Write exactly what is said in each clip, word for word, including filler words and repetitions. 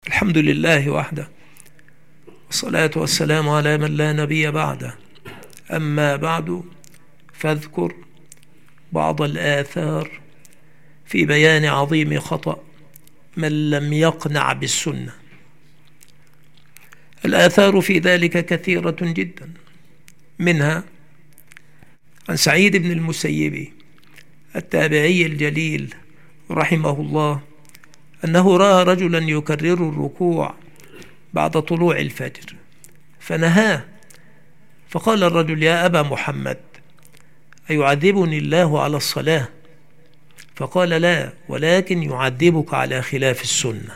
الحمد لله وحده، والصلاة والسلام على من لا نبي بعده. أما بعد، فاذكر بعض الآثار في بيان عظيم خطأ من لم يقنع بالسنة. الآثار في ذلك كثيرة جدا، منها عن سعيد بن المسيب التابعي الجليل رحمه الله أنه رأى رجلا يكرر الركوع بعد طلوع الفجر فنهاه، فقال الرجل: يا أبا محمد، أيعذبني الله على الصلاة؟ فقال: لا، ولكن يعذبك على خلاف السنة.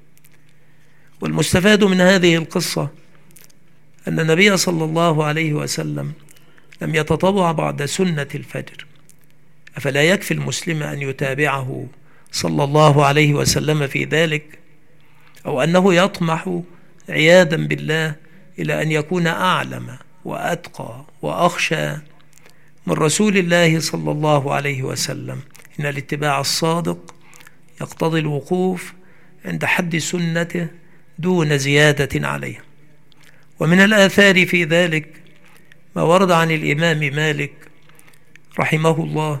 والمستفاد من هذه القصة أن النبي صلى الله عليه وسلم لم يتطوع بعد سنة الفجر، أفلا يكفي المسلم أن يتابعه صلى الله عليه وسلم في ذلك؟ أو أنه يطمح عياذا بالله إلى أن يكون أعلم وأتقى وأخشى من رسول الله صلى الله عليه وسلم؟ إن الاتباع الصادق يقتضي الوقوف عند حد سنته دون زيادة عليه. ومن الآثار في ذلك ما ورد عن الإمام مالك رحمه الله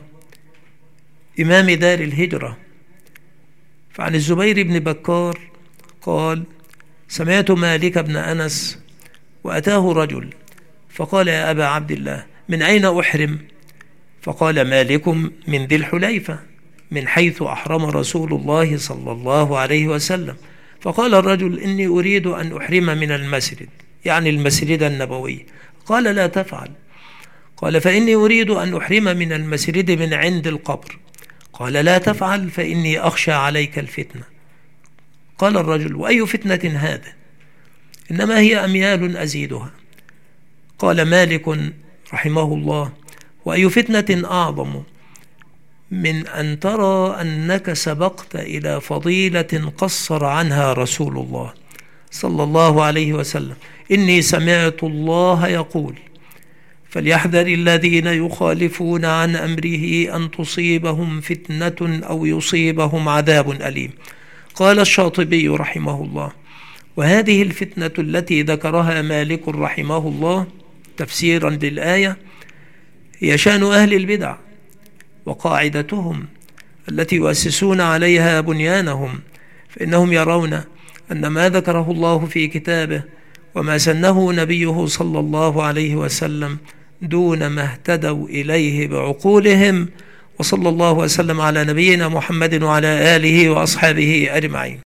إمام دار الهجرة، فعن الزبير بن بكار قال: سمعت مالك بن أنس وأتاه رجل فقال: يا أبا عبد الله، من أين أحرم؟ فقال مالك: من ذي الحليفة، من حيث أحرم رسول الله صلى الله عليه وسلم. فقال الرجل: إني أريد أن أحرم من المسجد، يعني المسجد النبوي. قال: لا تفعل. قال: فإني أريد أن أحرم من المسجد من عند القبر. قال: لا تفعل، فإني أخشى عليك الفتنة. قال الرجل: وأي فتنة هذا؟ إنما هي أميال أزيدها. قال مالك رحمه الله: وأي فتنة أعظم من أن ترى أنك سبقت إلى فضيلة قصر عنها رسول الله صلى الله عليه وسلم. إني سمعت الله يقول: فليحذر الذين يخالفون عن أمره أن تصيبهم فتنة أو يصيبهم عذاب أليم. قال الشاطبي رحمه الله: وهذه الفتنة التي ذكرها مالك رحمه الله تفسيرا للآية هي شأن أهل البدع وقاعدتهم التي يؤسسون عليها بنيانهم، فإنهم يرون أن ما ذكره الله في كتابه وما سنه نبيه صلى الله عليه وسلم دون ما اهتدوا إليه بعقولهم. وصلى الله وسلم على نبينا محمد وعلى آله وأصحابه أجمعين.